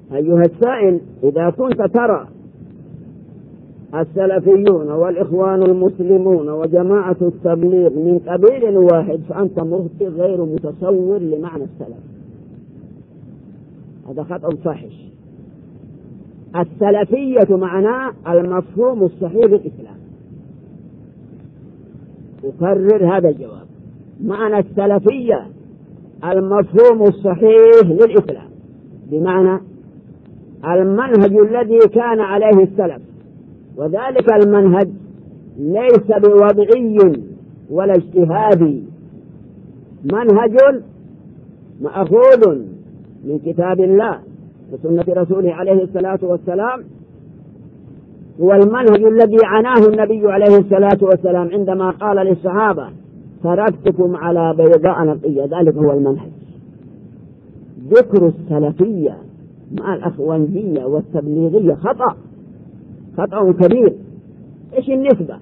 أيها السائل، إذا كنت ترى السلفيون والإخوان المسلمون وجماعة التبليغ من قبيل واحد فأنت مخطئ غير متصور لمعنى السلف. هذا خطأ فاحش. السلفية معناه المفهوم الصحيح للإسلام. أكرر هذا الجواب: معنى السلفية المفهوم الصحيح للإسلام، بمعنى المنهج الذي كان عليه السلف، وذلك المنهج ليس بوضعي ولا اجتهادي، منهج مأخوذ من كتاب الله وسنة رسوله عليه الصلاة والسلام، هو المنهج الذي عناه النبي عليه الصلاة والسلام عندما قال للصحابة: تركتكم على بيضاء نقية. ذلك هو المنهج. ذكر السلفية مع الأخوانية والتبليغية خطأ كبير. إيش النسبة؟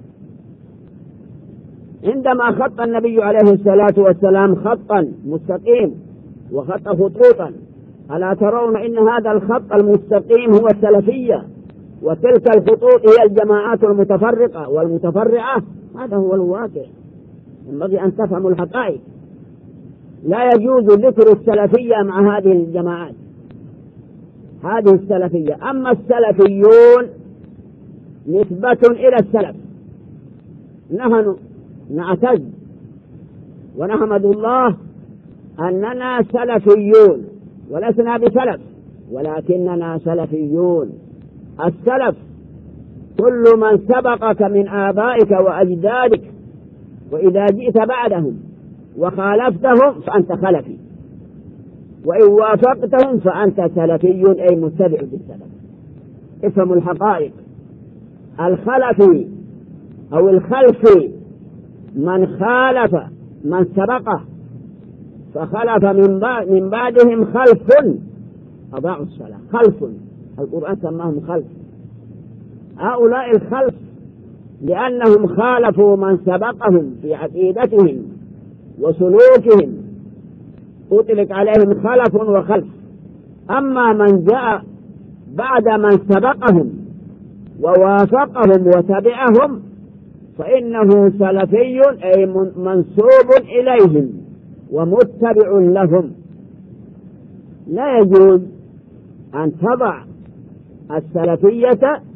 عندما خط النبي عليه الصلاة والسلام خطا مستقيم وخط خطوطا، ألا ترون إن هذا الخط المستقيم هو السلفية، وتلك الخطوط هي الجماعات المتفرقة والمتفرعة؟ هذا هو الواقع. ينبغي أن تفهموا الحقائق. لا يجوز ذكر السلفية مع هذه الجماعات. هذه السلفية. أما السلفيون نسبة إلى السلف. نحن نعتز ونحمد الله أننا سلفيون، ولسنا بسلف ولكننا سلفيون. السلف كل من سبقك من آبائك وأجدادك، وإذا جئت بعدهم وخالفتهم فأنت خلفي، وإن وافقتهم فأنت سلفي أي متبع بالسلف. افهموا الحقائق. الخلفي أو الخلفي من خالف من سبقه فخلف من بعدهم خلف أضاعوا الصلاة. خلف، القرآن سماهم خلف. هؤلاء الخلف لأنهم خالفوا من سبقهم في عقيدتهم وسلوكهم أطلق عليهم خلف وخلف. أما من جاء بعد من سبقهم ووافقهم وتبعهم فإنه سلفي أي منسوب إليهم ومتبع لهم. لا يجوز أن تضع السلفية